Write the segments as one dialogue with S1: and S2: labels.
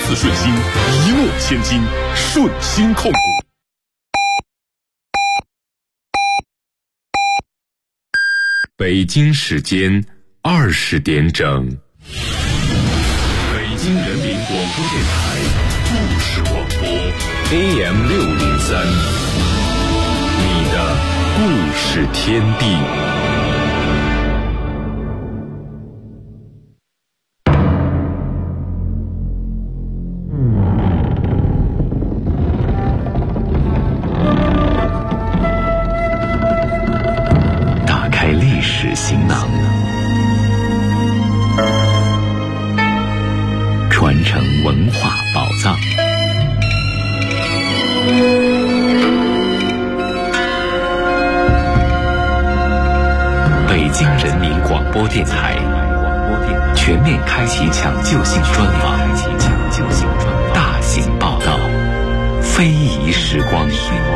S1: 次顺心，一诺千金，顺心控股。北京时间20点整，北京人民广播电台故事广播 AM603，你的故事天地。
S2: 打开历史行囊，传承文化宝藏。北京人民广播电台全面开启抢救性专访，大型报道，非遗时光。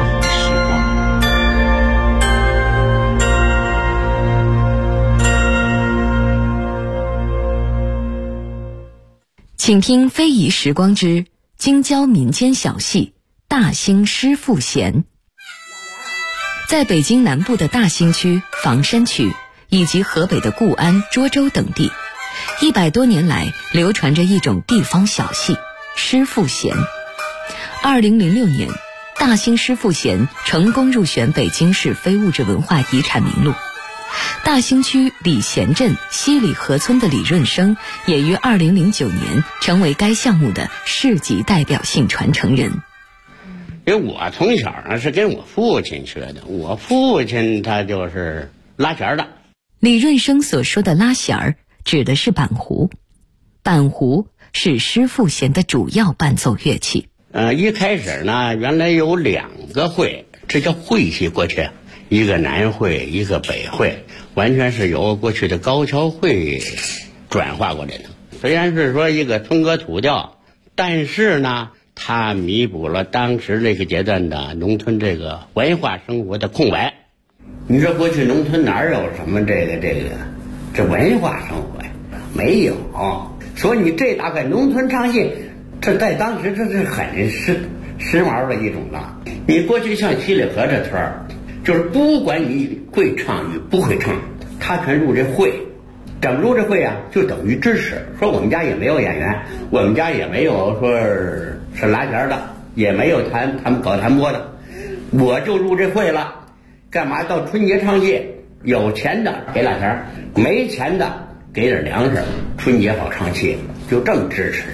S3: 请听非遗时光之京郊民间小戏大兴诗赋弦。在北京南部的大兴区、房山区以及河北的固安、涿州等地，100多年来流传着一种地方小戏诗赋弦。2006年，大兴诗赋弦成功入选北京市非物质文化遗产名录。大兴区礼贤镇西里河村的李润生也于2009年成为该项目的市级代表性传承人。
S4: 因为我从小呢是跟我父亲学的，我父亲他就是拉弦的。
S3: 李润生所说的拉弦儿指的是板胡，板胡是诗赋弦的主要伴奏乐器。
S4: 一开始呢，原来有2个会，这叫会系过去。一个南会，一个北会，完全是由过去的高跷会转化过来的。虽然是说一个通歌土调，但是呢，它弥补了当时那个阶段的农村这个文化生活的空白。你说过去农村哪有什么这文化生活呀？没有。所以你这大概农村唱戏，这在当时这是很时髦的一种了。你过去像七里河这村儿，就是不管你会唱与不会唱，他全入这会。怎么入这会啊？就等于支持。说我们家也没有演员，我们家也没有说是拉弦的，也没有搞弹拨的，我就入这会了。干嘛？到春节唱戏，有钱的给拉弦，没钱的给点粮食，春节好唱戏，就这么支持。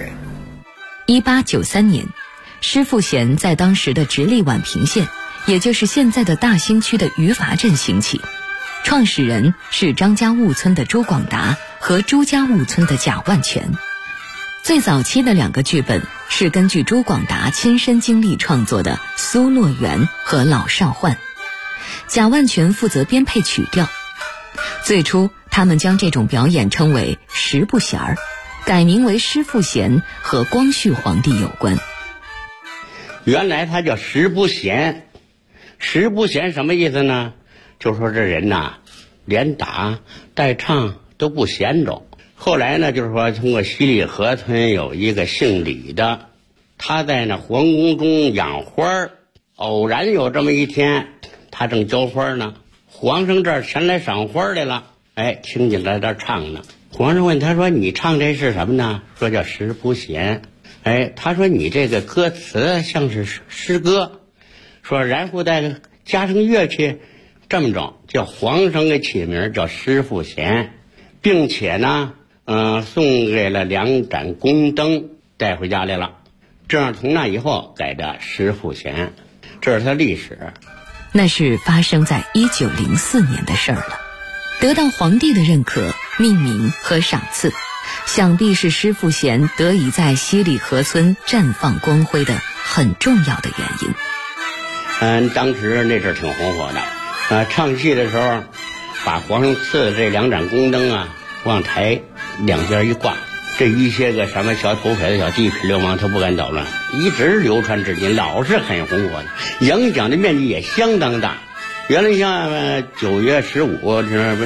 S3: 1893年，诗赋弦在当时的直隶宛平县，也就是现在的大兴区的余伐镇兴起，创始人是张家坞村的朱广达和朱家坞村的贾万全。最早期的2个剧本是根据朱广达亲身经历创作的《苏诺园》和《老少换》，贾万全负责编配曲调。最初他们将这种表演称为十不弦儿，改名为诗赋弦，和光绪皇帝有关。
S4: 原来它叫十不弦。十不弦什么意思呢？就说这人呐，连打带唱都不闲着。后来呢，就是说通过西里河村有一个姓李的，他在那皇宫中养花，偶然有这么一天，他正浇花呢，皇上这儿前来赏花来了，听见在这唱呢。皇上问他说：“你唱这是什么呢？”说叫十不弦。他说：“你这个歌词像是诗歌。”说然后再加上乐器，这么着叫皇上给起名叫诗赋弦，并且呢送给了2盏宫灯带回家来了，这样从那以后改的诗赋弦，这是它历史。
S3: 那是发生在1904年的事儿了。得到皇帝的认可、命名和赏赐，想必是诗赋弦得以在西里河村绽放光辉的很重要的原因。
S4: 当时那阵挺红火的，唱戏的时候，把皇上赐的这2盏宫灯啊，往台两边一挂，这一些个什么小土匪的小地痞流氓他不敢捣乱，一直流传至今，老是很红火的，影响的面积也相当大。原来像9月15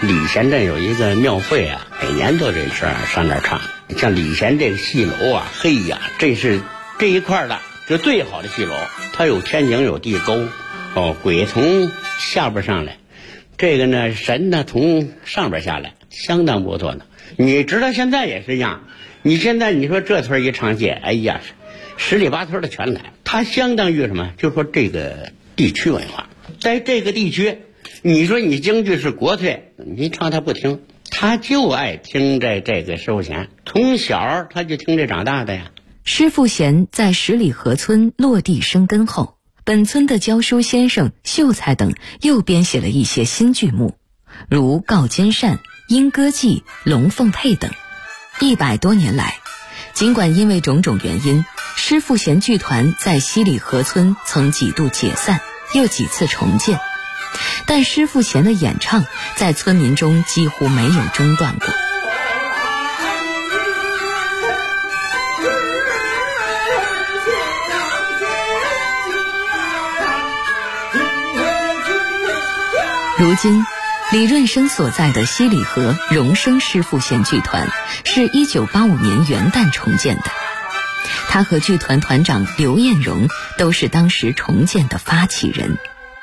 S4: 礼贤镇有一个庙会啊，每年都这事儿上那儿唱。像礼贤这个戏楼啊，嘿呀，这是这一块的就最好的戏楼，它有天井有地沟，鬼从下边上来，这个呢神呢从上边下来，相当不错的。你知道现在也是一样，你现在你说这村一唱戏，哎呀，十里八村的全来，它相当于什么？就说这个地区文化，在这个地区，你说你京剧是国粹，你唱他不听。他就爱听这个师傅弦，从小他就听这长大的呀。
S3: 师傅弦在十里河村落地生根后，本村的教书先生秀才等又编写了一些新剧目，如《告金扇》《莺歌记》《龙凤配》等。100多年来，尽管因为种种原因，师傅弦剧团在西里河村曾几度解散，又几次重建，但师傅弦的演唱在村民中几乎没有中断过。如今李润生所在的西里河荣生师傅弦剧团是1985年元旦重建的，他和剧团团长刘彦荣都是当时重建的发起人。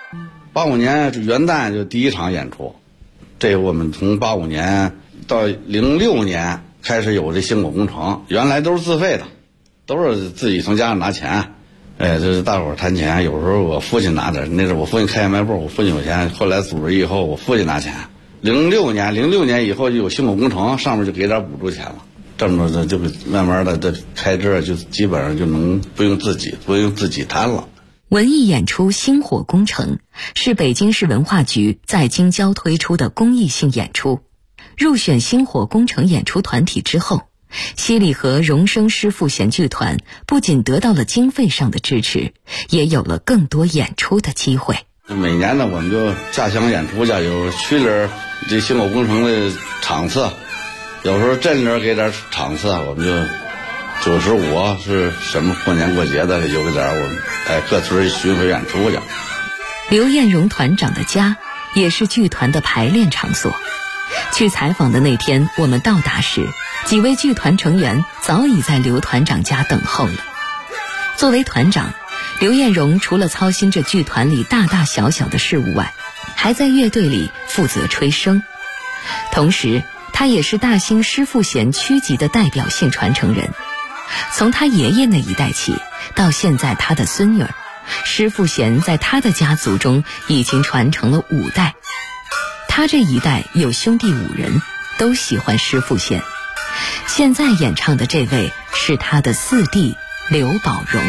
S5: 85年元旦就第一场演出，这我们从85年到06年开始有这星火工程，原来都是自费的，都是自己从家里拿钱，这是大伙儿谈钱，有时候我父亲拿点，那是我父亲开小卖部，我父亲有钱，后来组织以后我父亲拿钱。06年以后就有星火工程，上面就给点补助钱了，这么着就慢慢的这开支就基本上就能不用自己摊了。
S3: 文艺演出星火工程是北京市文化局在京郊推出的公益性演出。入选星火工程演出团体之后，西里河荣生师傅弦剧团不仅得到了经费上的支持，也有了更多演出的机会。
S5: 每年呢，我们就下乡演出去，有区里这星火工程的场次，有时候镇里给点场次，我们就95是什么过年过节的，有个点我们各村巡回演出去。
S3: 刘彦荣团长的家也是剧团的排练场所。去采访的那天，我们到达时，几位剧团成员早已在刘团长家等候了。作为团长，刘彦荣除了操心着剧团里大大小小的事务外，还在乐队里负责吹笙。同时，他也是大兴师傅弦区级的代表性传承人。从他爷爷那一代起，到现在他的孙女儿，师傅弦在他的家族中已经传承了5代。他这一代有兄弟5人，都喜欢师傅弦。现在演唱的这位是他的4弟刘宝荣。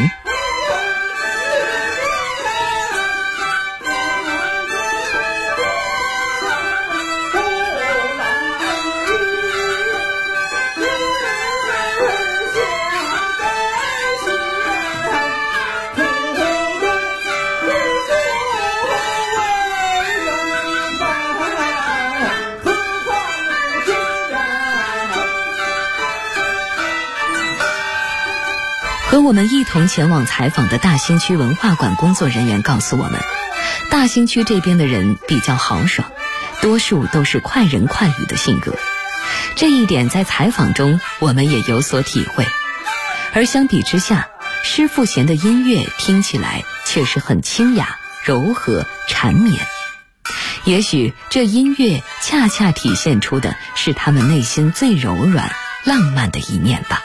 S3: 和我们一同前往采访的大兴区文化馆工作人员告诉我们，大兴区这边的人比较豪爽，多数都是快人快语的性格。这一点在采访中我们也有所体会。而相比之下，师傅弦的音乐听起来却是很清雅、柔和、缠绵。也许这音乐恰恰体现出的是他们内心最柔软、浪漫的一面吧。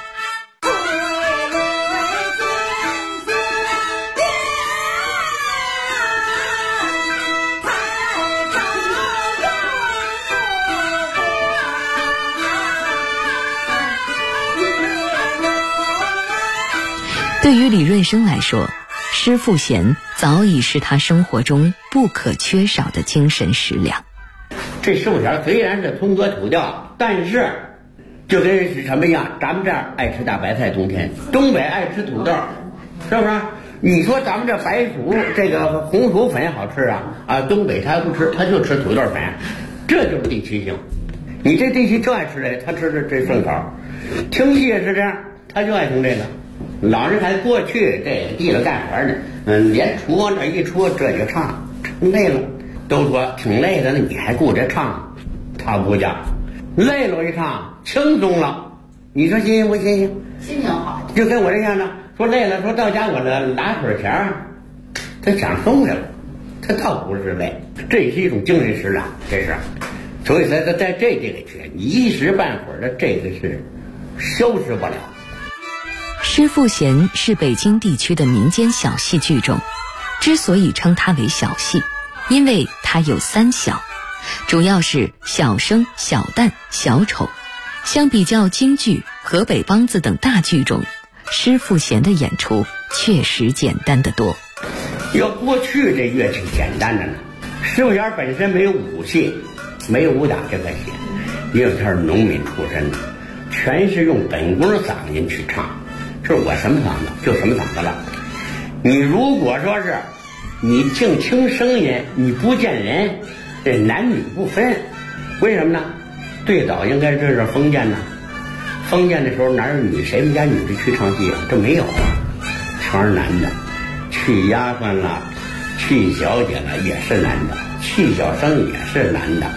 S3: 对于李润生来说，师傅弦早已是他生活中不可缺少的精神食粮。
S4: 这师傅弦虽然是通歌土调，但是就跟是什么样？咱们这儿爱吃大白菜，冬天东北爱吃土豆，是不是？你说咱们这白薯这个红薯粉好吃啊，东北他不吃，他就吃土豆粉，这就是地区性。你这地区就爱吃这，他吃这顺口。听戏也是这样，他就爱听这个。老人还过去这地里干活呢，连杵往这一戳，这就唱累了，都说挺累的，那你还顾着唱， 他不讲，累了一唱轻松了，你说新不新鲜？
S6: 心情好，
S4: 就跟我这样的，说累了，说到家我这拿会儿钱，他想松下了，他倒不是累，这是一种精神食粮，这是。所以在这个区，你一时半会儿的这个是消失不了。
S3: 施富贤是北京地区的民间小戏剧种，之所以称它为小戏，因为它有三小，主要是小生、小旦、小丑。相比较京剧、河北梆子等大剧种，施富贤的演出确实简单得多。
S4: 要过去这乐器简单的呢，施富贤本身没有武戏，没有武打这个戏，因为他是农民出身的，全是用本宫嗓音去唱，就是我什么嗓子就什么嗓子了。你如果说是你净听声音，你不见人，这男女不分，为什么呢？最早应该这是封建呢，封建的时候哪有谁们家女的去唱戏啊？这没有啊，全是男的。去丫鬟了，去小姐了也是男的，去小生也是男的。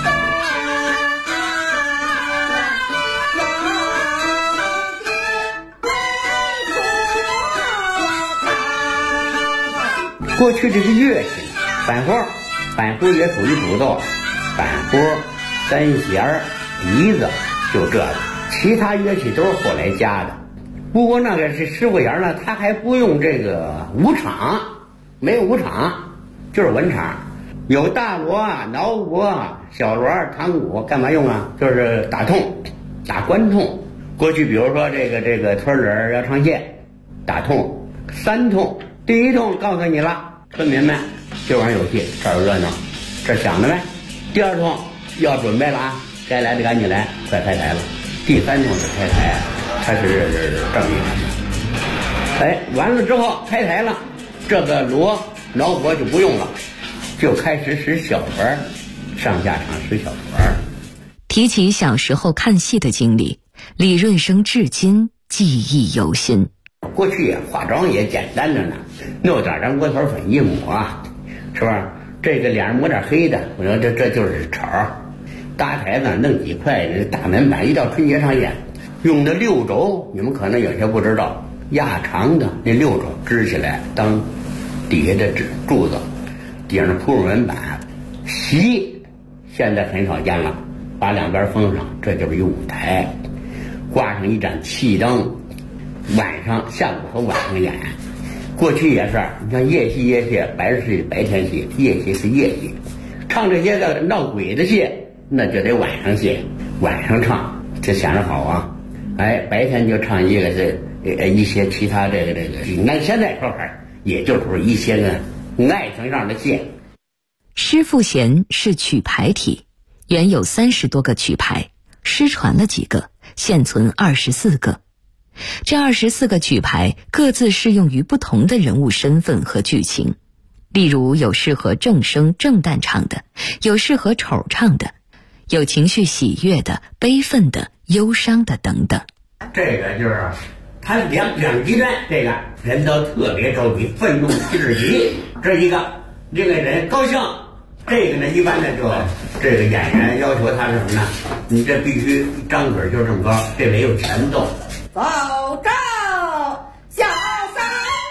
S4: 过去这是乐器，板胡也属于主奏，板胡、三弦、笛子，就这个，其他乐器都是后来加的。不过那个是施富贤呢，他还不用这个武场，没有武场，就是文场，有大锣、挠鼓、小锣、堂鼓，干嘛用啊？就是打痛，打关痛。过去比如说这个村里要唱戏，打痛3痛，第一痛告诉你了，村民们今晚有戏，这儿有热闹，这想着呗。第二痛要准备了啊，该来的赶紧来，快开台了。第3痛是开台，它是正义的。完了之后开台了，这个锣挠鼓就不用了，就开始使小锣，上下场使小锣。
S3: 提起小时候看戏的经历，李润生至今记忆犹新。
S4: 过去化妆也简单着呢，弄点张窝头粉一抹，是吧？这个脸上抹点黑的，我说这就是丑。搭台子弄几块大门板，一到春节上演，用的6轴，你们可能有些不知道，压长的那6轴支起来当底下的柱子，顶上铺门板，席现在很少见了，把两边封上，这就是一舞台，挂上一盏气灯，晚上下午和晚上演。过去也是，你像夜戏，白是白天戏，夜戏是夜戏，唱这些个闹鬼的戏，那就得晚上戏，晚上唱，这想着好啊。白天就唱一些其他这个，那现在说法也就是一些个爱情上的戏。
S3: 施富贤是曲牌体，原有30多个曲牌，失传了几个，现存24个。这24个曲牌各自适用于不同的人物身份和剧情，例如有适合正声正旦唱的，有适合丑唱的，有情绪喜悦的、悲愤的、忧伤的等等。
S4: 这个就是他两极端，这个人都特别着急，愤怒至极，这一个另外人高兴，这个呢一般的就这个演员要求他是什么呢？你这必须张嘴就这么高，这没有前奏。
S6: 走着小三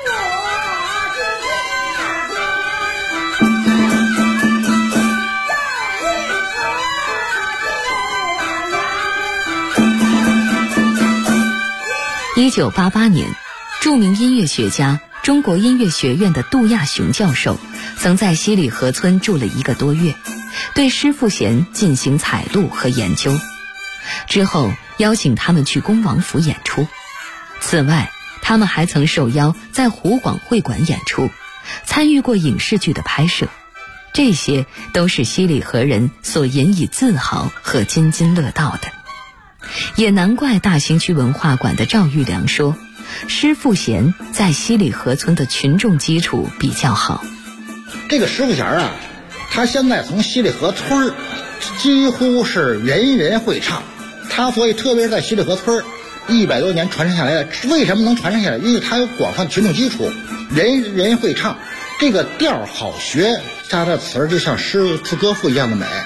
S3: 1988年，著名音乐学家、中国音乐学院的杜亚雄教授曾在西里河村住了1个多月，对施富贤进行采录和研究。之后邀请他们去恭王府演出。此外，他们还曾受邀在湖广会馆演出，参与过影视剧的拍摄。这些都是西里河人所引以自豪和津津乐道的。也难怪大兴区文化馆的赵玉良说，施富贤在西里河村的群众基础比较好。
S7: 这个施富贤啊，他现在从西里河村几乎是人人会唱，他所以特别是在西里河村100多年传承下来的。为什么能传承下来？因为他有广泛群众基础，人人会唱，这个调好学，他的词就像诗词歌赋一样的美。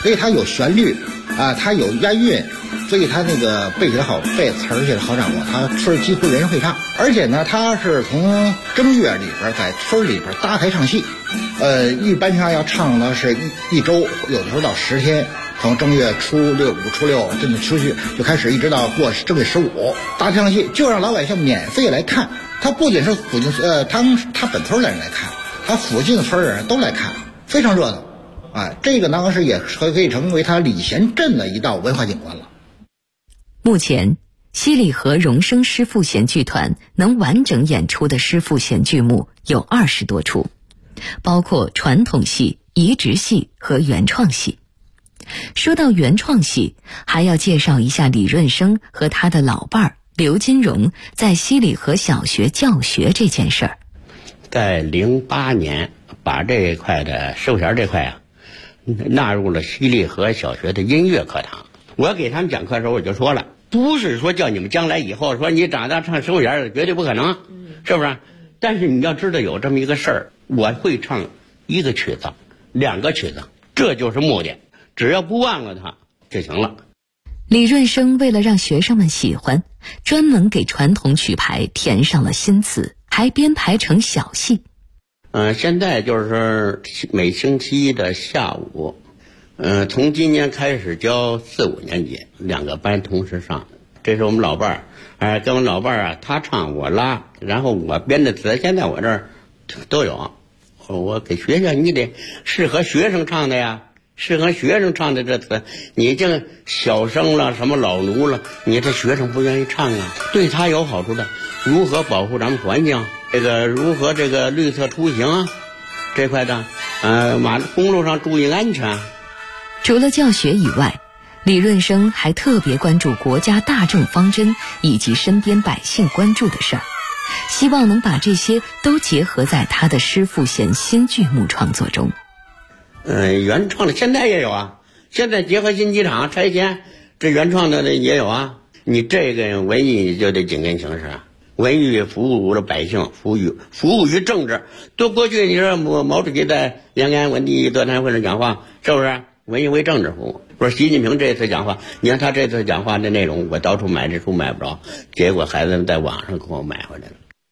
S7: 所以它有旋律啊，它有押韵，所以它那个背起来好背，词儿起来好掌握，它村几乎人人会唱。而且呢，它是从正月里边在村里边搭台唱戏，一般上要唱的是一周，有的时候到10天。从正月初6、初6这就出去就开始，一直到过正月15，搭唱戏就让老百姓免费来看。他不仅是附近他本村的人来看，他附近村的人都来看，非常热闹。这个当时也可以成为他礼贤镇的一道文化景观了。
S3: 目前，西里河荣升诗赋弦剧团能完整演出的诗赋弦剧目有20多出，包括传统戏、移植戏和原创戏。说到原创戏，还要介绍一下李润生和他的老伴儿刘金荣在西里河小学教学这件事儿。
S4: 在08年把这一块的诗赋弦这块纳入了西里河小学的音乐课堂。我给他们讲课的时候我就说了，不是说叫你们将来以后说你长大唱诗赋弦绝对不可能，是不是？但是你要知道有这么一个事儿，我会唱1个曲子、2个曲子，这就是目的。只要不忘了它就行了。
S3: 李润生为了让学生们喜欢，专门给传统曲牌填上了新词，还编排成小戏。
S4: 现在就是每星期一的下午，从今年开始教4、5年级2个班同时上。这是我们老伴儿，跟我们老伴儿他唱我拉，然后我编的词，现在我这儿都有。我给学校，你得适合学生唱的呀。适合学生唱的这词，你这小生了什么老奴了，你这学生不愿意唱啊，对他有好处的。如何保护咱们环境，如何绿色出行这块的，公路上注意安全。
S3: 除了教学以外，李润生还特别关注国家大政方针以及身边百姓关注的事儿，希望能把这些都结合在他的诗赋弦新剧目创作中。
S4: 原创的现在也有啊，现在结合新机场拆迁，这原创的也有啊。你这个文艺就得紧跟形势，文艺服务了百姓，服务于政治。都过去你说毛主席在延安文艺座谈会上讲话，是不是文艺为政治服务？不是习近平这次讲话，你看他这次讲话的内容，我到处买这书买不着，结果孩子们在网上给我买回来了。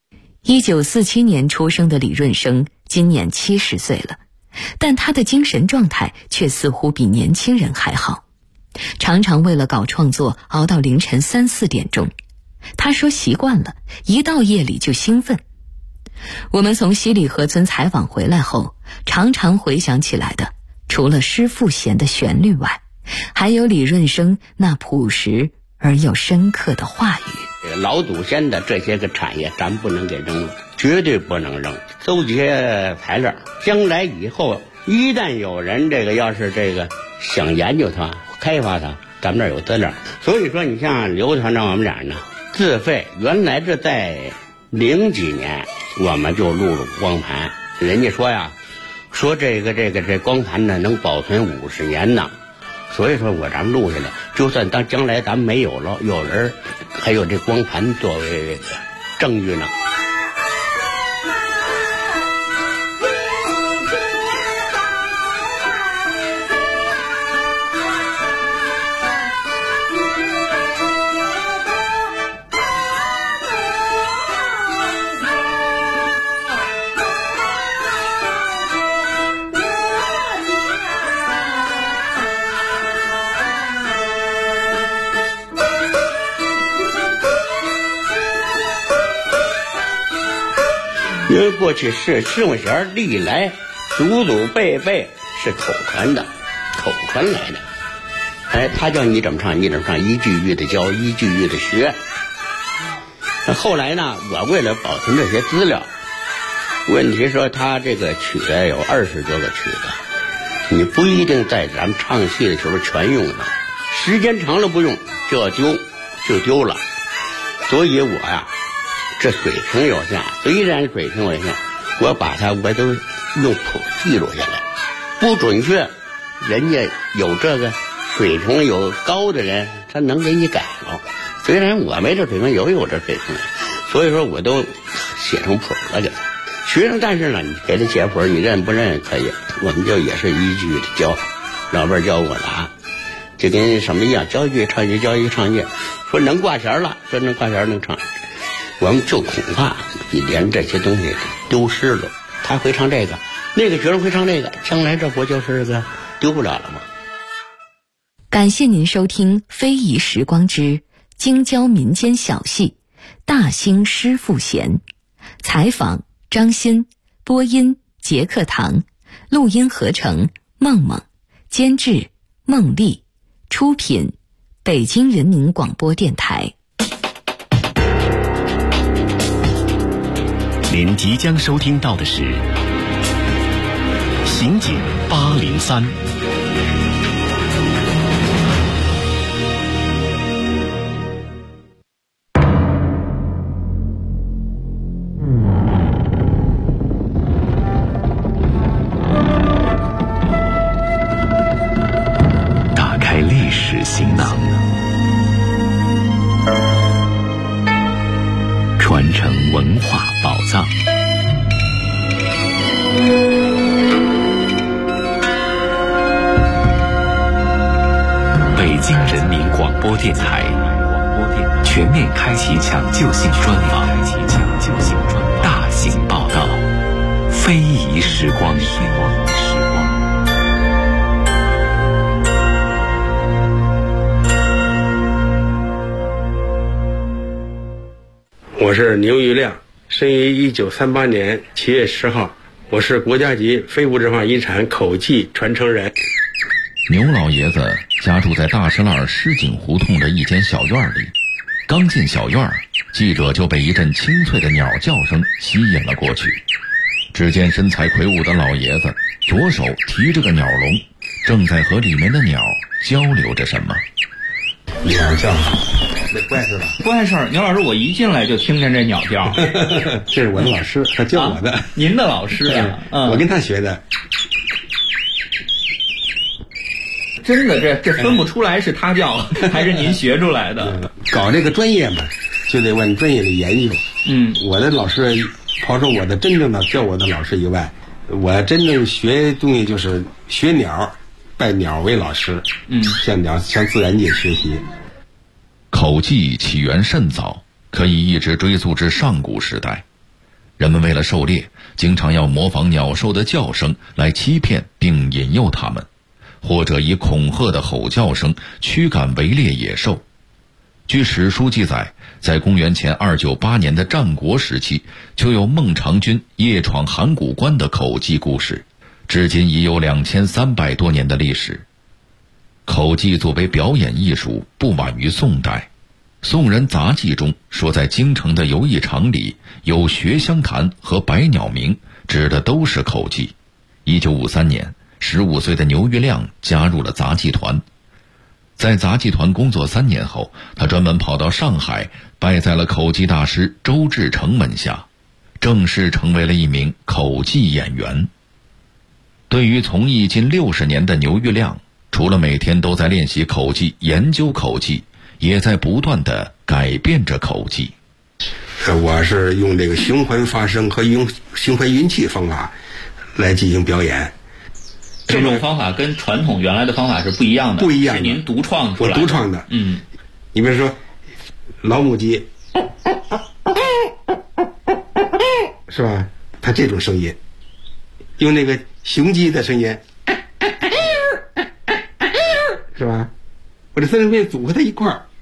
S3: 1947年出生的李润生今年70岁了，但他的精神状态却似乎比年轻人还好，常常为了搞创作熬到凌晨3、4点钟。他说习惯了，一到夜里就兴奋。我们从西里河村采访回来后，常常回想起来的，除了诗赋弦的旋律外，还有李润生那朴实而又深刻的话语。
S4: 老祖先的这些个产业咱不能给扔了，绝对不能扔，搜集材料，将来以后一旦有人要是想研究它开发它，咱们这儿有资料。所以说你像刘团长我们俩呢自费，原来这在00几年我们就录了光盘，人家说呀，说这光盘呢能保存50年呢，所以说咱们录下来，就算当将来咱们没有了，有人还有这光盘作为证据呢。因为过去是诗赋弦历来祖祖辈辈是口传来的，他叫你怎么唱你怎么唱，一句一句的教，一句一句的学。后来呢，我为了保存这些资料，问题说他这个曲子有20多个曲子，你不一定在咱们唱戏的时候全用了，时间长了不用就要丢了。所以我呀这水平有限，虽然水平有限，我都用谱记录下来，不准确，人家有这个水平有高的人，他能给你改了。虽然我没这水平，有这水平，所以说我都写成谱了给他学生。但是呢，你给他写谱，你认不认可以，我们就也是一句的教， 老伴儿教我了啊，就跟什么一样，教一句唱一句，教一句唱一句，说能挂弦了，说能挂弦能唱，我们就恐怕连这些东西丢失了。他会唱这个，那个学生会唱这个，将来这不就是个丢不了了吗？
S3: 感谢您收听《非遗时光之京郊民间小戏大兴诗赋弦》，采访张欣，播音杰克堂，录音合成梦梦，监制孟丽，出品北京人民广播电台。
S8: 您即将收听到的是《刑警803》。
S2: 打开历史行囊，传承文化宝藏。北京人民广播电台全面开启抢救性专访，大型报道，非遗时光。
S9: 我是牛玉亮，生于1938年7月10号，我是国家级非物质文化遗产口技传承人。
S10: 牛老爷子家住在大石栏狮井胡同的一间小院里，刚进小院，记者就被一阵清脆的鸟叫声吸引了过去。只见身材魁梧的老爷子左手提着个鸟笼，正在和里面的鸟交流着什么。
S9: 鸟叫，那不碍事吧？
S11: 不碍事。牛老师，我一进来就听见这鸟叫。
S9: 这是我的老师，他教我的。
S11: 您的老师啊？
S9: 我跟他学的。
S11: 真的，这分不出来是他教还是您学出来的。
S9: 搞这个专业嘛，就得问专业的研究。我的老师，刨出我的真正的教我的老师以外，我真正学东西就是学鸟，拜鸟为老师。向自然界学习。
S10: 口技起源甚早，可以一直追溯至上古时代。人们为了狩猎，经常要模仿鸟兽的叫声来欺骗并引诱它们，或者以恐吓的吼叫声驱赶围猎野兽。据史书记载，在公元前298年的战国时期，就有孟尝君夜闯函谷关的口技故事，至今已有2300多年的历史。口技作为表演艺术，不晚于宋代。宋人杂记中说，在京城的游艺场里有学香坛和百鸟鸣，指的都是口技。1953年，15岁的牛玉亮加入了杂技团。在杂技团工作3年后，他专门跑到上海，拜在了口技大师周志成门下，正式成为了一名口技演员。对于从艺近60年的牛玉亮，除了每天都在练习口技、研究口技，也在不断地改变着口技。
S9: 我是用这个循环发声和用循环运气方法来进行表演。
S11: 这种方法跟传统原来的方法是不一样的，
S9: 不一样的，
S11: 是您独创出来的。
S9: 我独创的。你比如说老母鸡，是吧？它这种声音，用那个雄鸡的声音，是吧？我这3种声音组合在一块儿，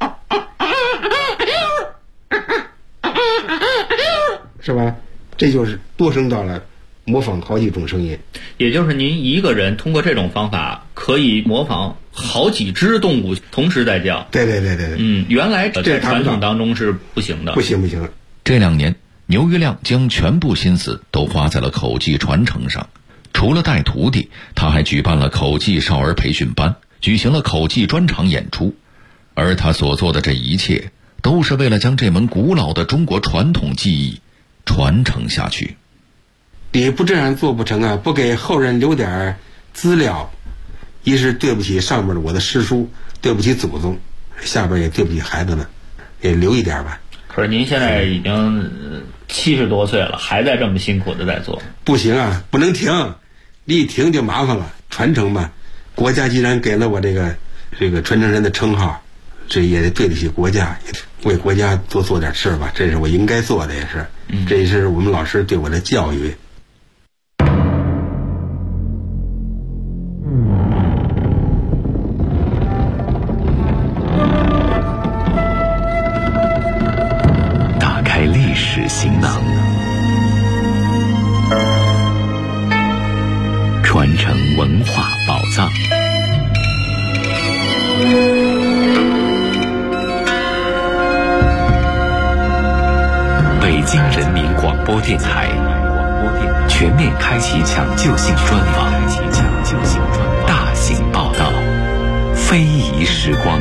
S9: 是吧？这就是多声道了，模仿好几种声音。
S11: 也就是您一个人通过这种方法可以模仿好几只动物同时在叫。
S9: 对。
S11: 原来在传统当中是不行的。
S9: 不行。
S10: 这2年，牛玉亮将全部心思都花在了口技传承上。除了带徒弟，他还举办了口技少儿培训班，举行了口技专场演出。而他所做的这一切，都是为了将这门古老的中国传统技艺传承下去。
S9: 你不这样做不成啊！不给后人留点资料，一是对不起上面的我的师叔，对不起祖宗，下边也对不起孩子们，也留一点吧。
S11: 可是您现在已经70多岁了，还在这么辛苦的在做。
S9: 不行啊，不能停，你一停就麻烦了。传承嘛， 国家既然给了我这个传承人的称号，这也对得起国家，为国家多做点事吧，这是我应该做的，也是，这也是我们老师对我的教育。
S2: 打开历史行囊，传承文化宝藏。北京人民广播电台全面开启抢救性专访，大型报道，非遗时光。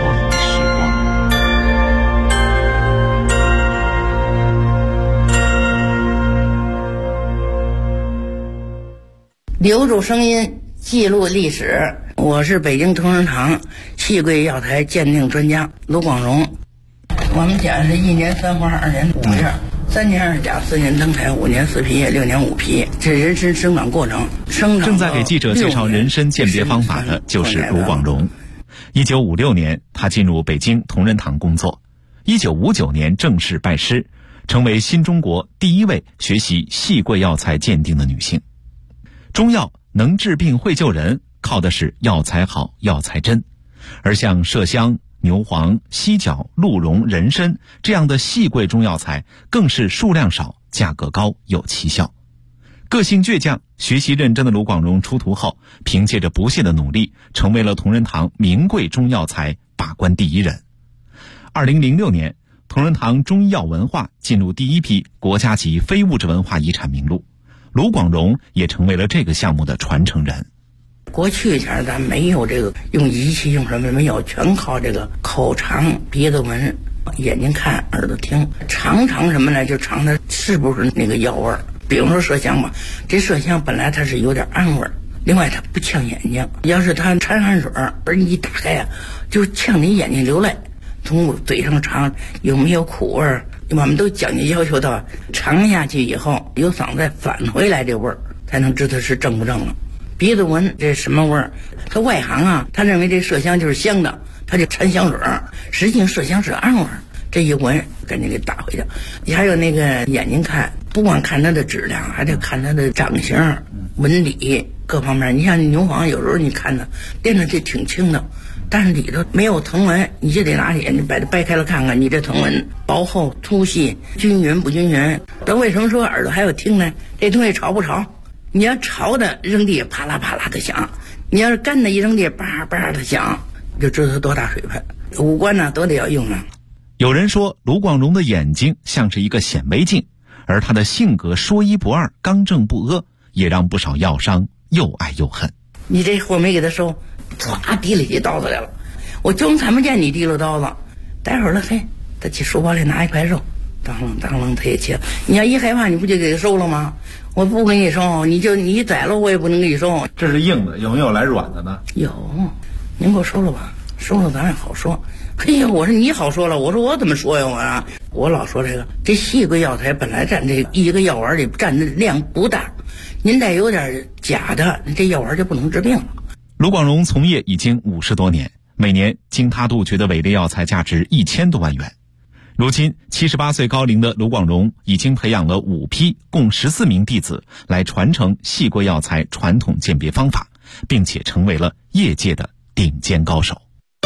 S12: 留住声音，记录历史。我是北京同仁堂戏柜药材鉴定专家卢广荣。我们家是1年3花2年5叶，3年2甲4年登台5年4皮叶6年5皮，这人参生长过程。
S13: 正在给记者介绍人参鉴别方法的就是卢广荣。1956年，他进入北京同仁堂工作。1959年正式拜师，成为新中国第一位学习戏柜药材鉴定的女性。中药能治病会救人，靠的是药材好、药材真。而像麝香、牛黄、犀角、鹿茸、人参这样的细贵中药材，更是数量少、价格高、有奇效。个性倔强、学习认真的卢广荣出徒后，凭借着不懈的努力，成为了同仁堂名贵中药材把关第一人。2006年，同仁堂中医药文化进入第一批国家级非物质文化遗产名录，卢广荣也成为了这个项目的传承人。
S12: 过去前咱没有这个用仪器用什么没有，全靠这个口尝、鼻子闻、眼睛看、耳朵听，尝什么呢？就尝它是不是那个药味儿。比如说麝香吧，这麝香本来它是有点氨味儿，另外它不呛眼睛，要是它掺汗水而你一打开啊，就呛你眼睛流泪。从嘴上尝有没有苦味儿，我们都讲究要求到尝下去以后有嗓子返回来这味儿，才能知道是正不正了。鼻子闻这什么味儿？他外行啊，他认为这麝香就是香的，他就掺香水儿，实际上麝香是氨味儿。这一闻赶紧给打回去。你还有那个眼睛看，不光看它的质量，还得看它的长形、纹理各方面。你像牛黄，有时候你看它掂着这挺轻的，但是里头没有藤纹，你就得拿眼睛把它掰开了看看，你这藤纹薄厚、粗细、均匀不均匀。这为什么说耳朵还要听呢？这东西潮不潮？你要潮的扔地啪啦啪啦的响，你要是干的一扔地叭叭的响，就知道它多大水分。五官呢都得要用啊。
S13: 有人说卢广荣的眼睛像是一个显微镜，而他的性格说一不二、刚正不阿，也让不少药商又爱又恨。
S12: 你这货没给他收，唰提了起刀子来了，我就看不见你提了刀子。待会儿了，嘿，他去书包里拿一块肉，当啷当啷他也切。你要一害怕，你不就给他收了吗？我不给你收，你宰了我也不能给你收。
S11: 这是硬的，有没有来软的呢？
S12: 有，您给我收了吧，收了咱也好说。嘿呀，我说你好说了，我说我怎么说呀？我老说这细贵药材本来占这一个药丸里占的量不大，您再有点假的，这药丸就不能治病了。
S13: 卢广荣从业已经50多年，每年经他杜绝的伪劣药材价值1000多万元。如今78岁高龄的卢广荣已经培养了5批共14名弟子来传承细贵药材传统鉴别方法，并且成为了业界的顶尖高手。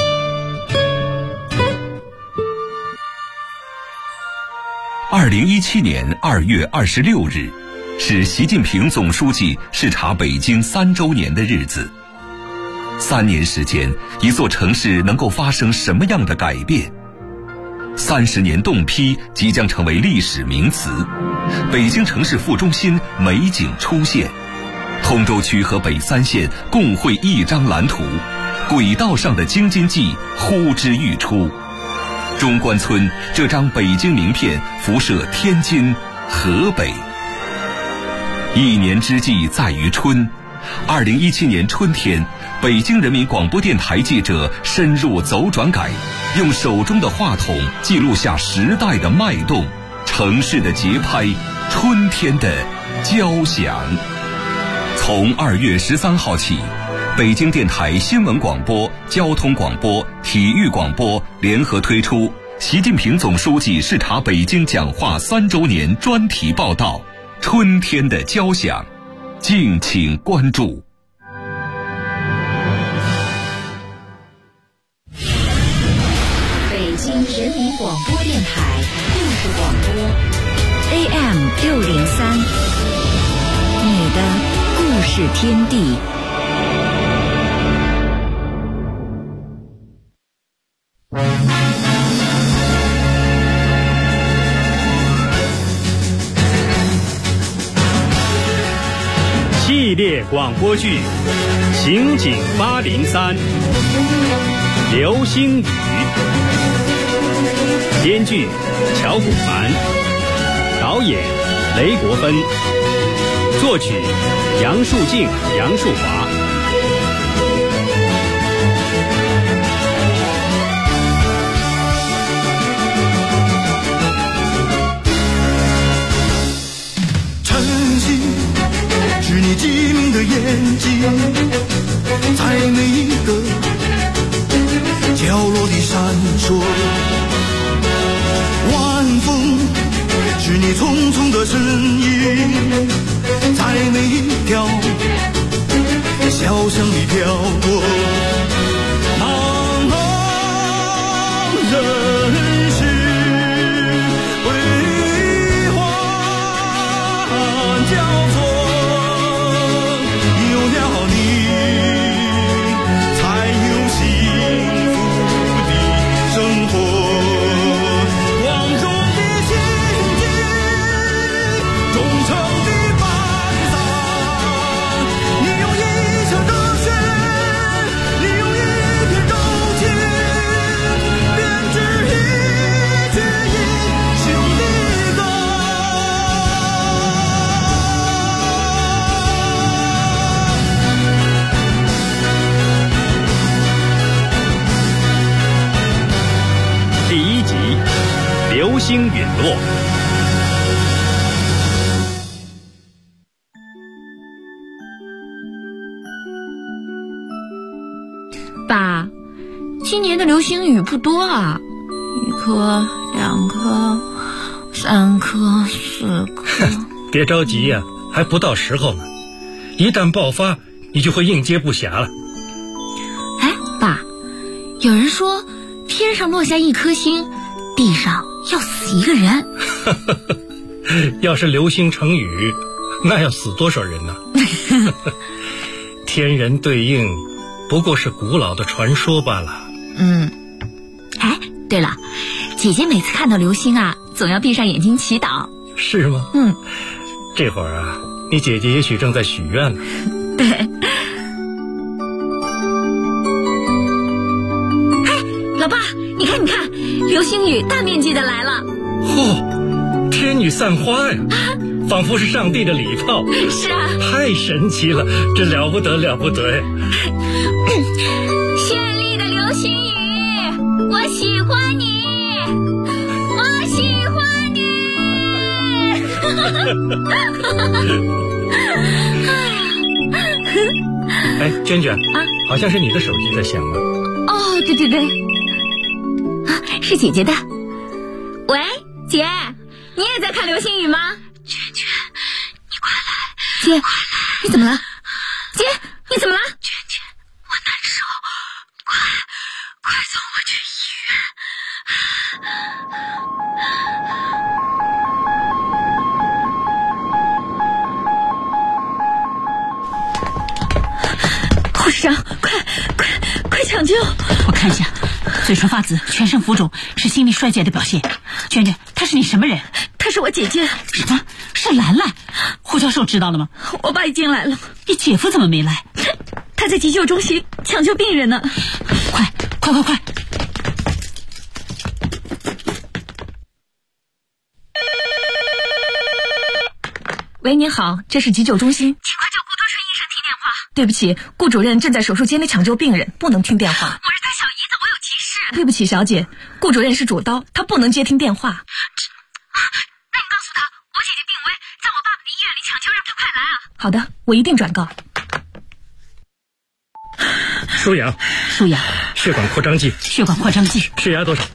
S2: 2017年2月26日，是习近平总书记视察北京3周年的日子。3年时间，一座城市能够发生什么样的改变？30年冻批即将成为历史名词，北京城市副中心美景出现，通州区和北3县共绘一张蓝图，轨道上的京津冀呼之欲出。中关村这张北京名片辐射天津、河北。一年之计在于春，2017年春天，北京人民广播电台记者深入走转改，用手中的话筒记录下时代的脉动、城市的节拍、春天的交响。从2月13号起， 北京电台新闻广播、交通广播、体育广播联合推出习近平总书记视察北京讲话3周年专题报道《春天的交响》，敬请关注。
S3: 北京人民广播电台故事广播 AM603，你的故事天地。
S14: 系列广播剧《刑警803》，流星雨，编剧乔古凡，导演雷国芬，作曲杨树静、杨树华。
S15: 是你机灵的眼睛，在每一个角落里闪烁。晚风是你匆匆的身影，在每一条小巷里飘过。茫茫人世辉煌交错，
S14: 流星陨落。
S16: 爸，今年的流星雨不多啊，1颗、2颗、3颗、4颗。
S17: 别着急呀，还不到时候呢。一旦爆发，你就会应接不暇了。
S16: 哎，爸，有人说天上落下1颗星，地上要死1个人。
S17: 要是流星成雨，那要死多少人呢？天人对应不过是古老的传说罢了。
S16: 哎，对了，姐姐每次看到流星啊，总要闭上眼睛祈祷。
S17: 是吗？这会儿啊，你姐姐也许正在许愿呢。
S16: 对。哎，老爸，你看，流星雨大面积的来了。
S17: 天女散花呀，仿佛是上帝的礼炮。
S16: 是啊，
S17: 太神奇了，这了不得。
S16: 绚丽的流星雨，我喜欢你，我喜欢你。
S17: 哎，娟娟啊，好像是你的手机在响啊。
S16: 哦，对，啊，是姐姐的。喂，姐，你也在看流星雨吗？
S18: 娟娟，你快来！
S16: 姐，你怎么了？姐，你怎么了？
S18: 娟娟，我难受，快送我去医
S16: 院。护士长，快抢救！
S18: 我看一下，嘴唇发紫，全身浮肿，是心力衰竭的表现。娟娟，她是你什么人？
S16: 她是我姐姐。
S18: 什么？是兰兰？胡教授知道了吗？
S16: 我爸已经来了。
S18: 你姐夫怎么没来？
S16: 他在急救中心抢救病人呢。
S18: 快！
S16: 喂，您好，这是急救中心，
S18: 请快叫顾多春医生听电话。
S16: 对不起，顾主任正在手术间里抢救病人，不能听电话。
S18: 我是他小姨子，我有急事。
S16: 对不起，小姐，顾主任是主刀，他不能接听电话。
S18: 那你告诉他，我姐姐病危，在我爸爸的医院里抢救，让他快来啊。
S16: 好的，我一定转告。
S17: 输氧。
S18: 输氧。
S17: 血管扩张剂。
S18: 血管扩张剂。
S17: 血压多少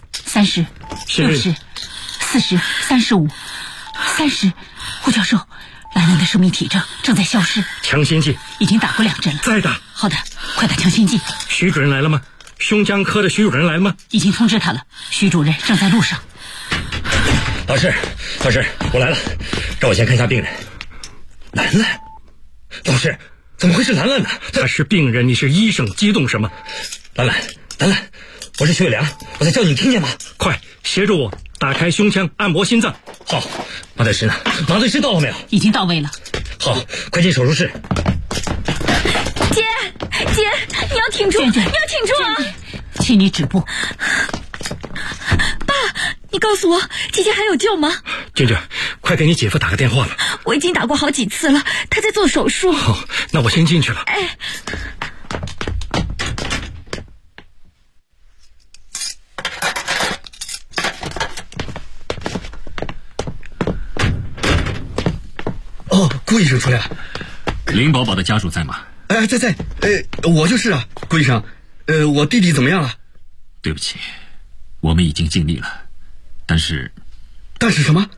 S18: ？30、60、40、35、30。胡教授，兰兰的生命体征正在消失。
S17: 强心剂
S18: 已经打过2针了。
S17: 再打。
S18: 好的，快打强心剂。
S17: 徐主任来了吗？胸腔科的徐主任来了吗？
S18: 已经通知他了，徐主任正在路上。
S19: 老师，我来了，让我先看一下病人。兰兰，老师，怎么会是兰兰呢？
S17: 她是病人，你是医生，激动什么？
S19: 兰兰，我是徐伟良，我在叫你，听见吗？
S17: 快协助我打开胸腔，按摩心脏。
S19: 好，麻醉师呢？麻醉师到了没有？
S18: 已经到位了。
S19: 好，快进手术室。
S16: 姐，你要挺住，你要挺住啊！
S18: 请你止步。
S16: 爸，你告诉我，姐姐还有救吗？
S17: 娟娟，快给你姐夫打个电话了。
S16: 我已经打过好几次了，她在做手术。
S17: 好，那我先进去了。
S16: 哎。
S19: 哦，顾医生出来了。
S8: 林宝宝的家属在吗？
S19: 在。我就是啊，顾医生。我弟弟怎么样了？
S8: 对不起，我们已经尽力了，但是
S19: 什么？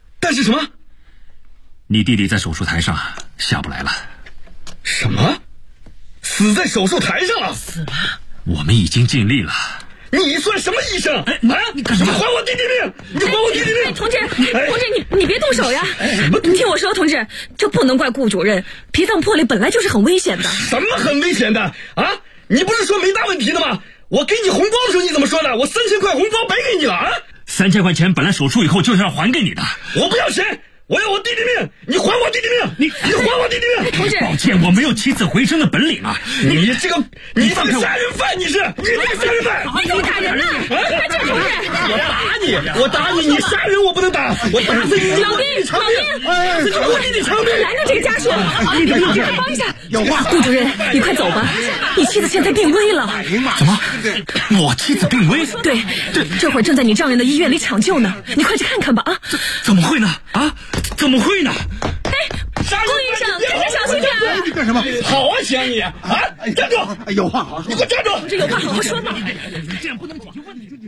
S8: 你弟弟在手术台上下不来了。
S19: 什么？死在手术台上了？
S18: 死了。
S8: 我们已经尽力了。
S19: 你算什么医生？
S8: 你干什么？
S19: 你还我弟弟命！你还我弟弟命！
S16: 同志，你别动手呀！你听我说，同志，这不能怪顾主任，脾脏破裂本来就是很危险的。
S19: 什么很危险的啊？你不是说没大问题的吗？我给你红包的时候你怎么说的？我3000块红包白给你了啊
S8: ！3000块钱本来手术以后就是要还给你的。
S19: 我不要钱，我要我弟弟命！你还我弟弟命！你还我弟弟命！
S16: 同志，
S8: 抱歉，我没有起死回生的本领啊！
S19: 你这个杀人犯！你这个杀人犯！
S16: 你怎么打人呢？这同志，
S19: 我打你！你杀人我不能打，我打死你！
S16: 老兵，
S19: 我给你枪毙！
S16: 拦着这个家属，你快帮一下！顾主任，你快走吧，你妻子现在病危了。
S8: 什么？我妻子病危？
S16: 对，这会儿正在你丈人的医院里抢救呢，你快去看看吧啊！
S8: 怎么会呢？怎么会呢？
S16: 哎，顾医生，开车小心点啊！
S19: 你干什么？好啊，想你啊！站住！
S7: 有话好说。
S19: 你给我站住！
S16: 这有话好好说吧。
S8: 你这样不能解决问题。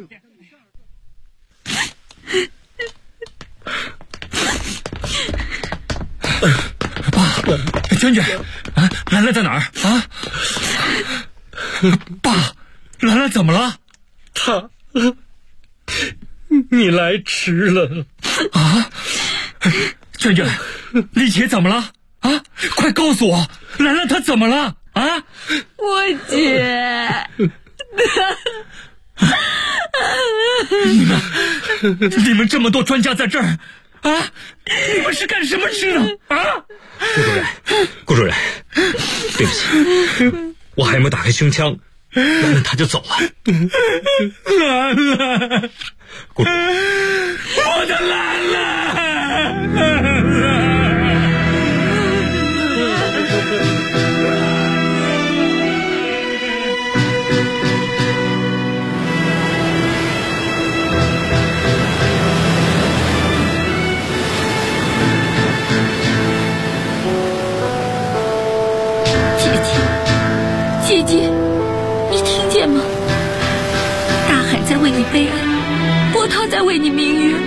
S8: 爸，娟娟，兰兰在哪儿啊？爸，兰兰怎么了？
S17: 你来迟了
S8: 啊！娟娟，丽姐怎么了啊？快告诉我，兰兰她怎么了啊？
S16: 我姐。
S8: 你们这么多专家在这儿啊？你们是干什么吃的啊？
S19: 顾主任，对不起，我还没有打开胸腔，兰兰她就走了。
S8: 兰兰，
S19: 顾主任，
S8: 我的兰兰。
S16: 姐姐，你听见吗？大海在为你悲哀，波涛在为你鸣冤。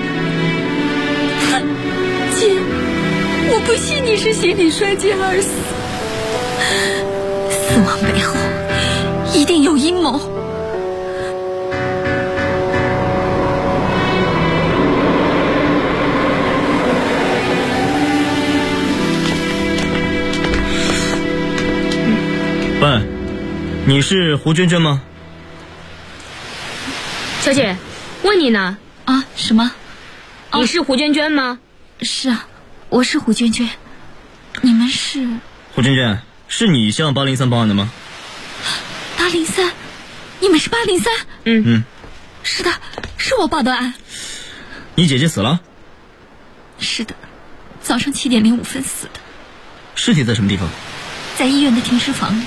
S16: 姐，我不信你是心力衰竭而死，死亡背后一定有阴谋。
S20: 喂，你是胡娟娟吗？
S21: 小姐，问你呢。
S16: 啊？什么？
S21: 你是胡娟娟吗？
S16: 是啊，我是胡娟娟。你们是？
S20: 胡娟娟，是你向803报案的吗
S16: ？803？你们是803？
S21: 嗯，
S16: 是的，是我报的案。
S20: 你姐姐死了？
S16: 是的，早上7点05分死的。
S20: 尸体在什么地方？
S16: 在医院的停尸房里。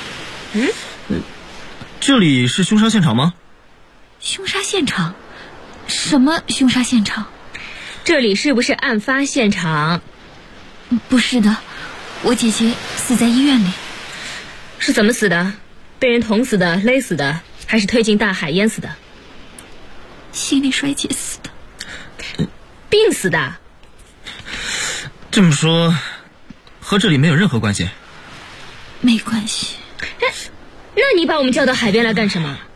S20: 这里是凶杀现场吗？
S16: 凶杀现场？什么凶杀现场？
S21: 这里是不是案发现场？
S16: 不是的，我姐姐死在医院里。
S21: 是怎么死的？ 被人捅死的、勒死的，还是推进大海淹死的？
S18: 心力衰竭死的。
S21: 病死的。
S20: 这么说，和这里没有任何关系？
S18: 没关系。
S21: 那你把我们叫到海边来干什么？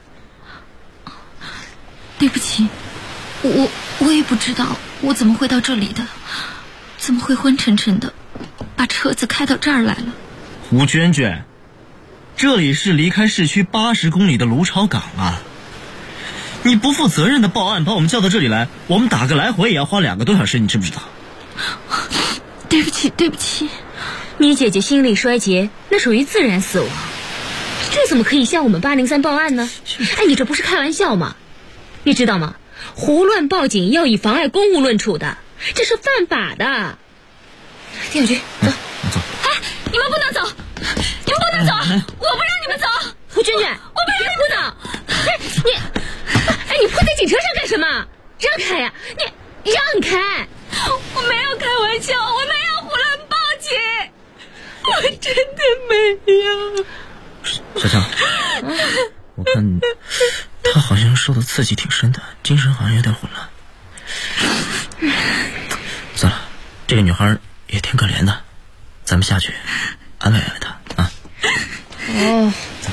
S18: 对不起，我也不知道我怎么会到这里的，怎么会昏沉沉的把车子开到这儿来了。
S20: 胡娟娟，这里是离开市区80公里的芦潮港啊！你不负责任的报案，把我们叫到这里来，我们打个来回也要花2个多小时，你知不知道？
S18: 对不起，对不起。
S21: 你姐姐心力衰竭，那属于自然死亡，这怎么可以向我们803报案呢？哎，你这不是开玩笑吗？你知道吗？胡乱报警要以妨碍公务论处的，这是犯法的。丁小军，走。
S18: 哎，你们不能走，你们不能走，我不让你们走。
S21: 胡娟娟，
S18: 我不让
S21: 你胡闹。你扑在警车上干什么？让开呀！你让开！
S18: 我没有开玩笑，我没有胡乱报警，我真的没有。
S20: 小强，我看他好像受到刺激挺深的，精神好像有点混乱。算了，这个女孩也挺可怜的，咱们下去安慰安慰她啊。
S21: 哦。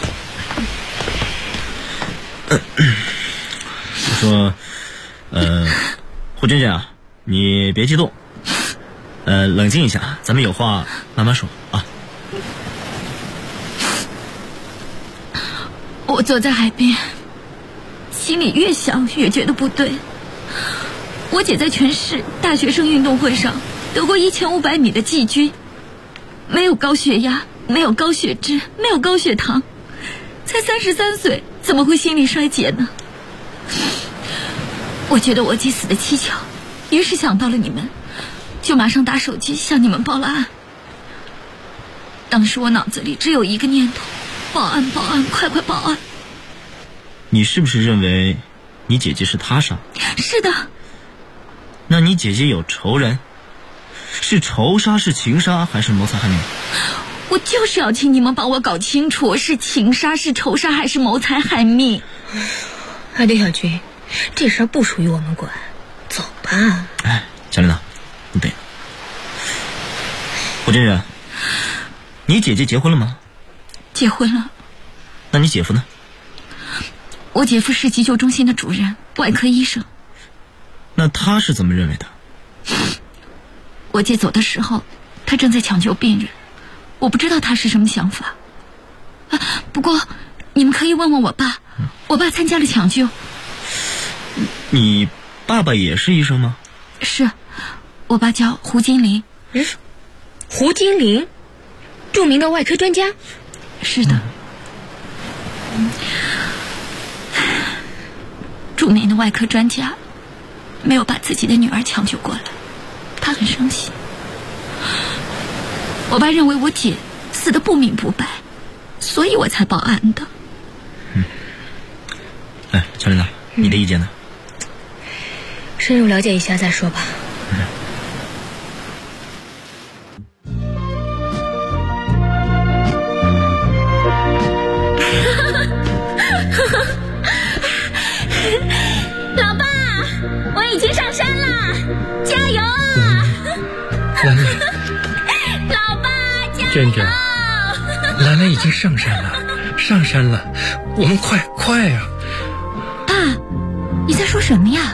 S20: 我说，胡娟娟啊，你别激动，冷静一下，咱们有话慢慢说啊。
S18: 我坐在海边，心里越想越觉得不对。我姐在全市大学生运动会上得过1500米的季军，没有高血压，没有高血脂，没有高血糖，才33岁，怎么会心力衰竭呢？我觉得我姐死的蹊跷，于是想到了你们，就马上打手机向你们报了案。当时我脑子里只有一个念头：报案报案，快快报案。
S20: 你是不是认为你姐姐是他杀？
S18: 是的。
S20: 那你姐姐有仇人？是仇杀，是情杀，还是谋财害命？
S18: 我就是要请你们帮我搞清楚，是情杀，是仇杀，还是谋财害命。
S21: 丁小军，这事儿不属于我们管，走吧。
S20: 哎，小琳娜，你别。胡娟娟，你姐姐结婚了吗？
S18: 结婚了。
S20: 那你姐夫呢？
S18: 我姐夫是急救中心的主任，外科医生。
S20: 那他是怎么认为的？
S18: 我姐走的时候，他正在抢救病人，我不知道他是什么想法。不过你们可以问问我爸，我爸参加了抢救。
S20: 你爸爸也是医生吗？
S18: 是，我爸叫胡金林。
S21: 胡金林，著名的外科专家。
S18: 是的。著名的外科专家没有把自己的女儿抢救过来，他很生气。我爸认为我姐死得不明不白，所以我才报案的。
S20: 哎，小琳娜，你的意见呢？
S21: 深入了解一下再说吧。
S16: 老爸，我已经上山了，加油啊！老爸，加油！
S17: 娟娟，兰兰已经上山了，我们快啊！
S18: 爸，你在说什么呀？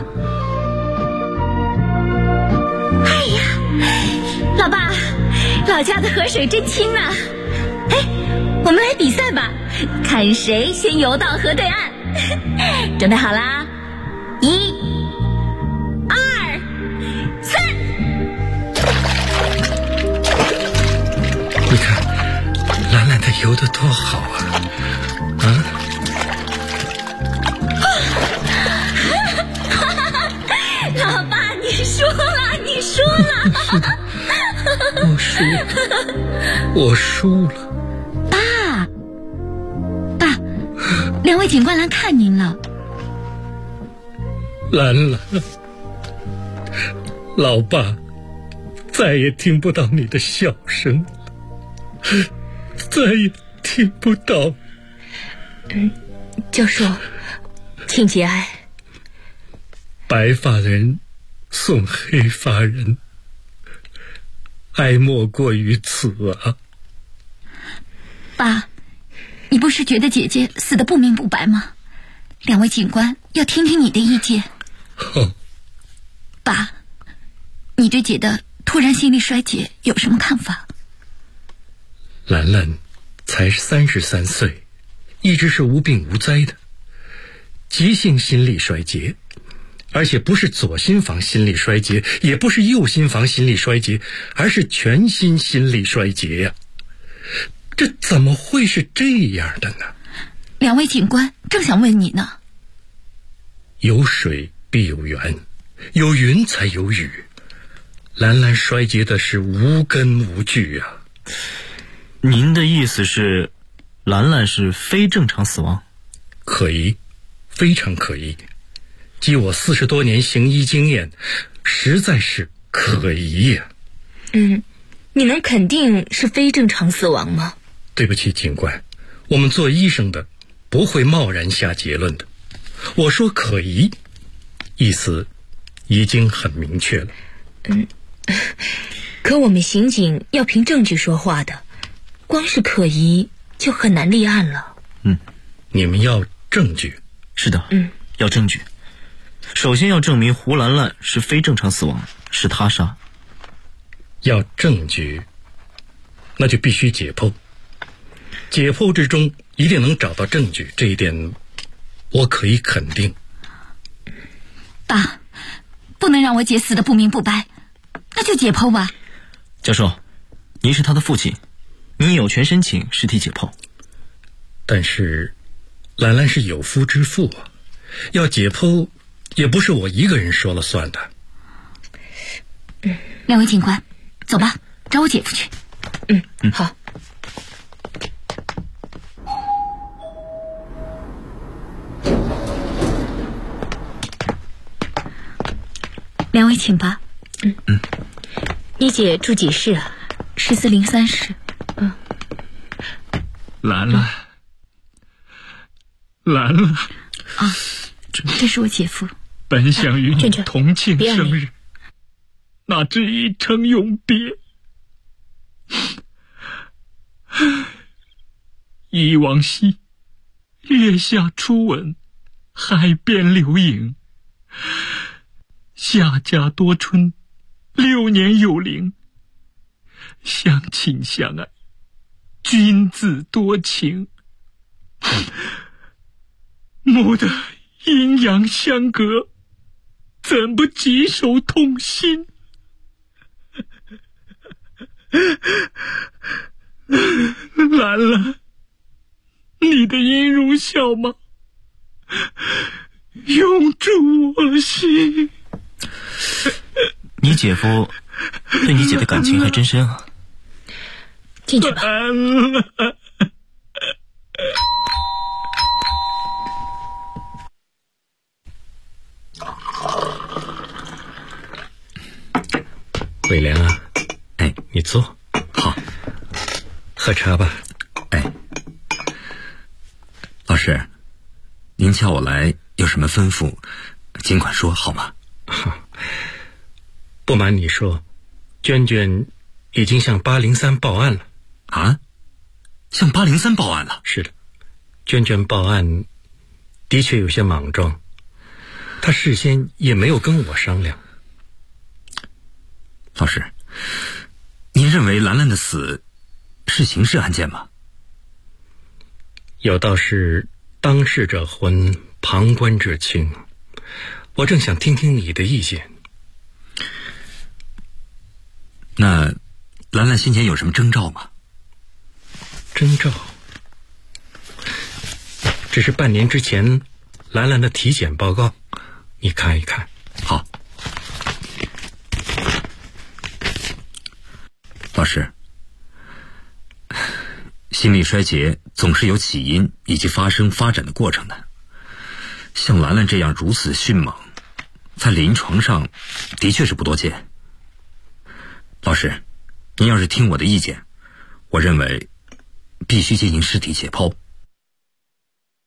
S16: 哎呀，老爸，老家的河水真清啊！哎，我们来比赛吧，看谁先游到河对岸。准备好啦，1、2、3。
S17: 你看，兰兰她游得多好啊！
S16: 老爸，你输了！
S17: 我输了。
S18: 爸，两位警官来看您了。
S17: 兰兰，老爸再也听不到你的笑声，再也听不到。
S21: 教授，请节哀。
S17: 白发人送黑发人，哀莫过于此啊。
S18: 爸，你不是觉得姐姐死得不明不白吗？两位警官要听听你的意见。爸，你对姐的突然心力衰竭有什么看法？
S17: 兰兰才33岁，一直是无病无灾的，急性心力衰竭，而且不是左心房心力衰竭，也不是右心房心力衰竭，而是全心心力衰竭呀。这怎么会是这样的呢？
S18: 两位警官正想问你呢。
S17: 有水必有源，有云才有雨。兰兰衰竭的是无根无据啊。
S20: 您的意思是，兰兰是非正常死亡？
S17: 可疑，非常可疑。据我40多年行医经验，实在是可疑呀。
S21: 你能肯定是非正常死亡吗？
S17: 对不起，警官，我们做医生的不会贸然下结论的。我说可疑，意思已经很明确了。
S21: 可我们刑警要凭证据说话的，光是可疑就很难立案了。
S17: 你们要证据？
S20: 是的，要证据。首先要证明胡兰兰是非正常死亡，是他杀。
S17: 要证据，那就必须解剖。解剖之中一定能找到证据，这一点我可以肯定。
S18: 爸，不能让我姐死得不明不白，那就解剖吧。
S20: 教授，您是他的父亲，您有权申请尸体解剖。
S17: 但是兰兰是有夫之妇啊，要解剖也不是我一个人说了算的。
S18: 两位警官，走吧，找我姐夫去。
S21: 好。
S18: 两位请吧。
S21: 你姐住几室啊
S18: ？1403室。
S8: 兰兰，兰兰
S18: 啊，这是我姐夫。
S8: 本想与你同庆生日，哪知已成永别。忆往昔，月下初吻，海边留影。夏家多春，6年有龄。相亲相爱，君子多情。蓦地阴阳相隔，怎不棘手痛心？兰兰，你的音如笑吗？永驻我心。
S20: 你姐夫对你姐的感情还真深啊。
S21: 进去吧。
S17: 伟良啊，你坐。
S1: 好，
S17: 喝茶吧。
S1: 老师，您叫我来有什么吩咐，尽管说好吗？
S17: 不瞒你说，娟娟已经向803报案了。
S1: 啊？向803报案了？
S17: 是的，娟娟报案的确有些莽撞，她事先也没有跟我商量。
S1: 老师，您认为兰兰的死是刑事案件吗？
S17: 有道是当事者昏，旁观者清。我正想听听你的意见。
S1: 那兰兰先前有什么征兆吗？
S17: 征兆？这是半年之前兰兰的体检报告，你看一看。
S1: 好。老师，心力衰竭总是有起因以及发展的过程的。像兰兰这样如此迅猛，在临床上的确是不多见。老师，您要是听我的意见，我认为必须进行尸体解剖。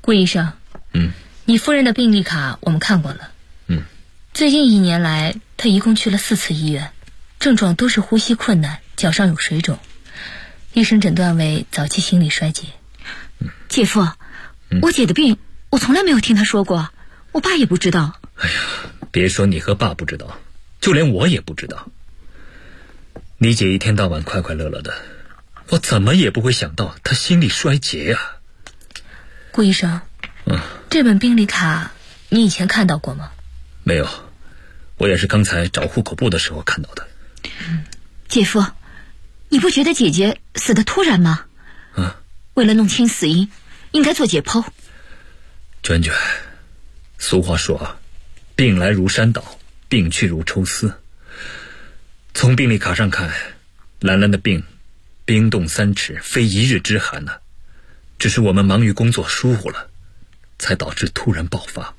S21: 顾医生，你夫人的病历卡我们看过了。最近1年来，她一共去了4次医院，症状都是呼吸困难，脚上有水肿，医生诊断为早期心力衰竭。
S16: 姐夫，我姐的病我从来没有听她说过，我爸也不知道。
S19: 哎呀，别说你和爸不知道，就连我也不知道。你姐一天到晚快快乐乐的，我怎么也不会想到她心力衰竭呀。
S21: 顾医生，这本病历卡你以前看到过吗？
S19: 没有，我也是刚才找户口簿的时候看到的。
S16: 姐夫，你不觉得姐姐死得突然吗？为了弄清死因，应该做解剖。
S19: 娟娟，俗话说啊，病来如山倒，病去如抽丝。从病历卡上看，兰兰的病冰冻3尺，非一日之寒呐，只是我们忙于工作疏忽了，才导致突然爆发。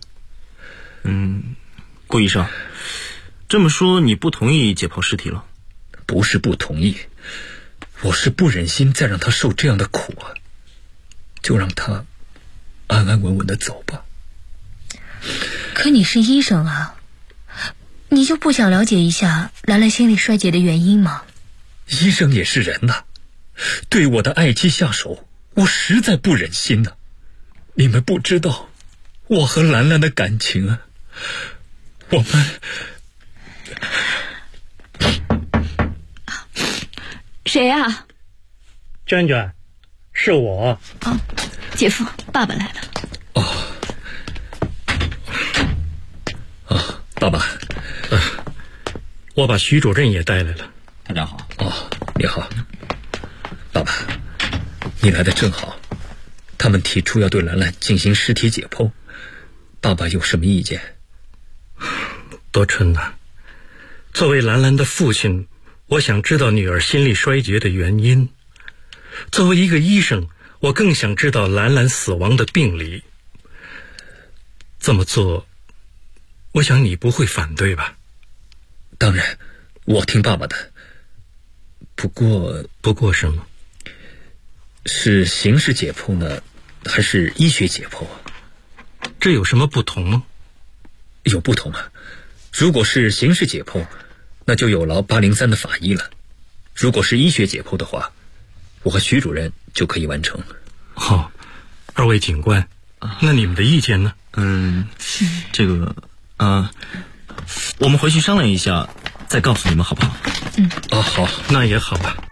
S20: 顾医生，这么说你不同意解剖尸体了？
S19: 不是不同意，我是不忍心再让他受这样的苦啊，就让他安安稳稳的走吧。
S21: 可你是医生啊，你就不想了解一下兰兰心力衰竭的原因吗？
S19: 医生也是人呐，对我的爱妻下手，我实在不忍心呐。你们不知道我和兰兰的感情啊，我们
S16: 谁啊？
S17: 娟娟，是我。
S16: 姐夫，爸爸来了。
S19: 爸爸，
S17: 我把徐主任也带来了。
S20: 大家好。
S19: 你好。爸爸，你来的正好，他们提出要对兰兰进行尸体解剖，爸爸有什么意见？
S17: 多春呐，作为兰兰的父亲，我想知道女儿心力衰竭的原因。作为一个医生，我更想知道兰兰死亡的病理。这么做，我想你不会反对吧？
S19: 当然，我听爸爸的。不过什么？是刑事解剖呢，还是医学解剖啊？
S17: 这有什么不同吗？
S19: 有不同啊。如果是刑事解剖，那就有劳803的法医了；如果是医学解剖的话，我和徐主任就可以完成。
S17: 好，二位警官，那你们的意见呢？
S20: 这个我们回去商量一下，再告诉你们好不好？
S19: 好，
S17: 那也好吧。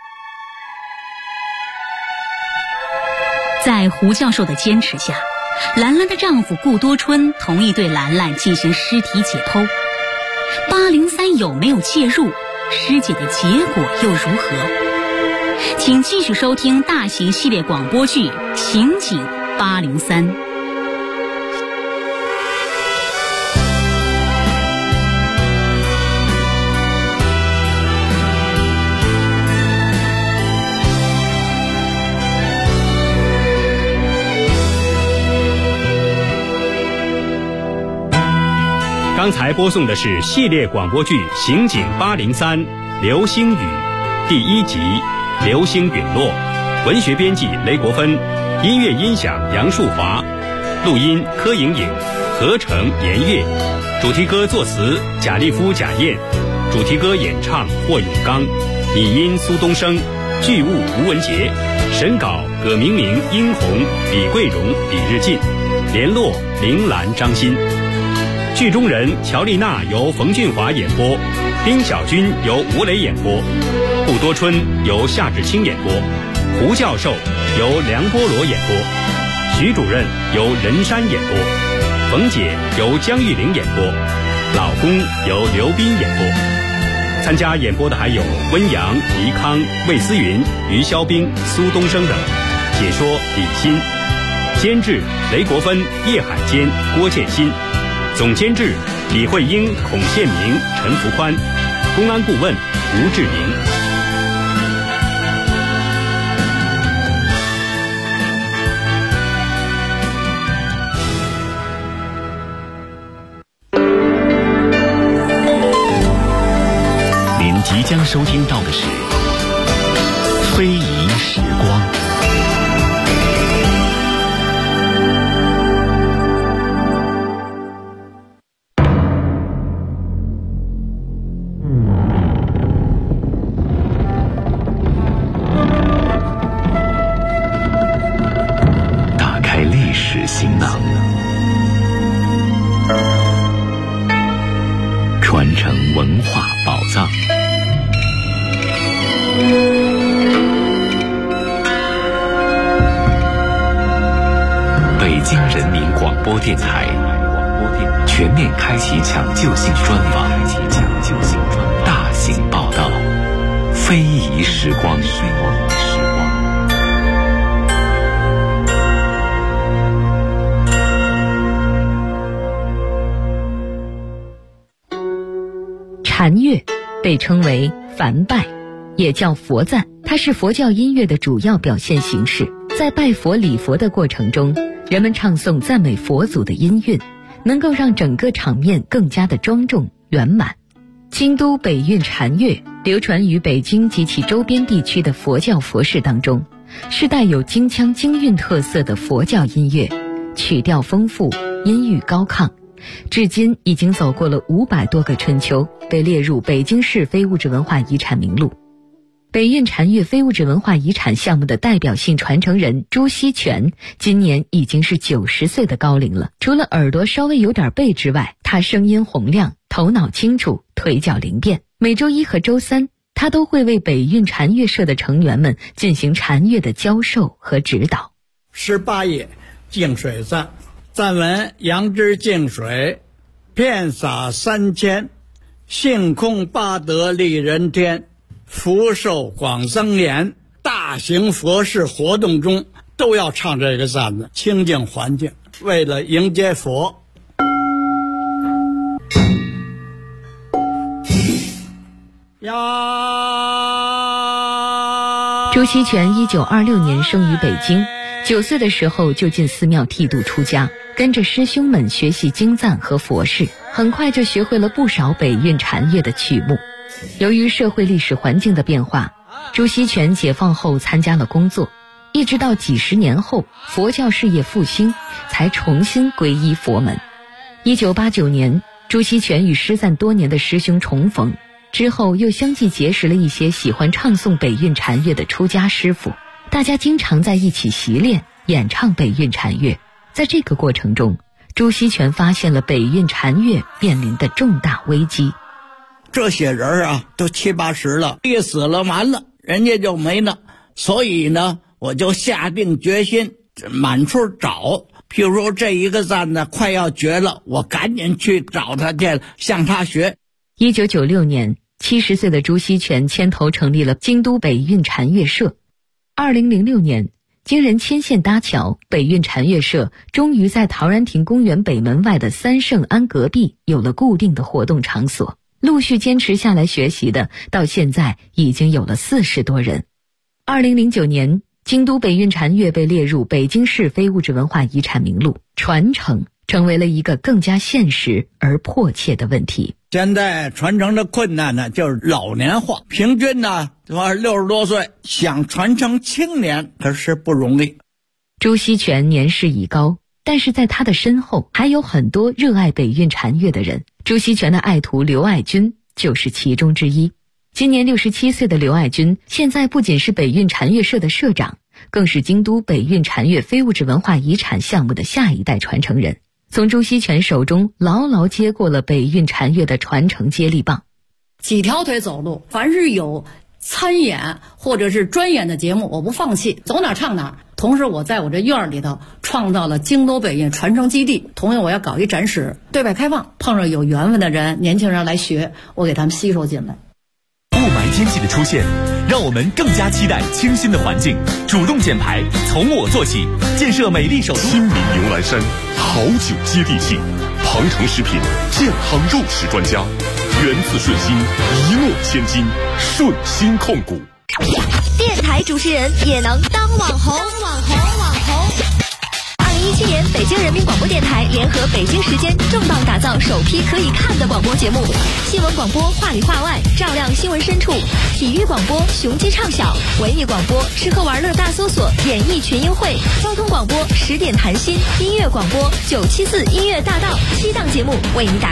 S5: 在胡教授的坚持下，兰兰的丈夫顾多春同意对兰兰进行尸体解剖。803有没有介入？尸检的结果又如何？请继续收听大型系列广播剧《刑警803》。
S14: 刚才播送的是系列广播剧《刑警803》流星雨第1集《流星陨落》，文学编辑雷国芬，音乐音响杨树华，录音柯莹莹，合成严月，主题歌作词贾立夫、贾燕，主题歌演唱霍永刚，拟音苏东升，剧务吴文杰，审稿葛明明、殷红、李桂荣、李日进，联络铃兰、张欣。剧中人乔丽娜由冯俊华演播，丁小军由吴磊演播，顾多春由夏志清演播，胡教授由梁波罗演播，徐主任由任山演播，冯姐由江玉玲演播，老公由刘斌演播。参加演播的还有温阳、倪康、魏思云、于肖兵、苏东升等，解说李欣，监制雷国芬、叶海坚、郭建新，总监制李慧英、孔宪明、陈福宽，公安顾问吴志明。
S22: 您即将收听到的是《非遗时光》。
S6: 传承文化宝藏。北京人民广播电台全面开启抢救性专访，大型报道，非遗时光。
S3: 禅乐被称为梵拜，也叫佛赞，它是佛教音乐的主要表现形式。在拜佛礼佛的过程中，人们唱诵赞美佛祖的音韵，能够让整个场面更加的庄重圆满。京都北韵禅乐流传于北京及其周边地区的佛教佛事当中，是带有京腔京韵特色的佛教音乐，曲调丰富，音域高亢，至今已经走过了500多个春秋，被列入北京市非物质文化遗产名录。北韵禅乐非物质文化遗产项目的代表性传承人朱锡全今年已经是90岁的高龄了。除了耳朵稍微有点背之外，他声音洪亮，头脑清楚，腿脚灵便。每周一和周三，他都会为北韵禅乐社的成员们进行禅乐的教授和指导。
S22: 18页净水赞，赞文：杨枝净水，遍洒3000，性空八德利人天，福寿广增延。大型佛事活动中都要唱这个赞子，清净环境，为了迎接佛。
S3: 朱锡全1926年生于北京，9岁的时候就进寺庙剃度出家，跟着师兄们学习经赞和佛事，很快就学会了不少北韵禅乐的曲目。由于社会历史环境的变化，朱锡全解放后参加了工作，一直到几十年后佛教事业复兴，才重新皈依佛门。1989年，朱锡全与失散多年的师兄重逢，之后又相继结识了一些喜欢唱诵北韵禅乐的出家师傅，大家经常在一起习练演唱北韵禅乐。在这个过程中，朱锡全发现了北韵禅乐面临的重大危机。
S22: 这些人啊，都70、80了，一死了完了，人家就没了。所以呢，我就下定决心满处找。譬如说这一个赞呢快要绝了，我赶紧去找他去，向他学。
S3: 1996年，70岁的朱锡全牵头成立了京都北韵禅乐社。2006年，经人牵线搭桥，北韵禅乐社终于在陶然亭公园北门外的三圣庵隔壁有了固定的活动场所。陆续坚持下来学习的，到现在已经有了40多人。2009年，京都北韵禅乐被列入北京市非物质文化遗产名录，传承成为了一个更加现实而迫切的问题。
S22: 现在传承的困难呢，就是老年化，平均呢60多岁，想传承青年可是不容易。
S3: 朱锡全年事已高，但是在他的身后还有很多热爱北韵禅乐的人。朱锡全的爱徒刘爱军就是其中之一。今年67岁的刘爱军，现在不仅是北韵禅乐社的社长，更是京都北韵禅乐非物质文化遗产项目的下一代传承人，从朱锡全手中牢牢接过了北韵禅乐的传承接力棒。
S23: 几条腿走路，凡是有参演或者是专演的节目，我不放弃，走哪唱哪。同时我在我这院里头创造了京都北韵传承基地，同样我要搞一展示，对外开放，碰上有缘分的人，年轻人来学，我给他们吸收进来。
S24: 雾霾天气的出现，让我们更加期待清新的环境。主动减排，从我做起，建设美丽首都。
S25: 亲民迎来山，好酒接地气。庞城食品健康肉食专家，源自顺心，一诺千金，顺心控股。
S26: 电台主持人也能当网红。2017年，北京人民广播电台联合北京时间重磅打造首批可以看的广播节目：新闻广播话里话外，照亮新闻深处；体育广播雄鸡唱晓；文艺广播吃喝玩乐大搜索，演艺群英会；交通广播10点谈心；音乐广播974音乐大道。7档节目为你打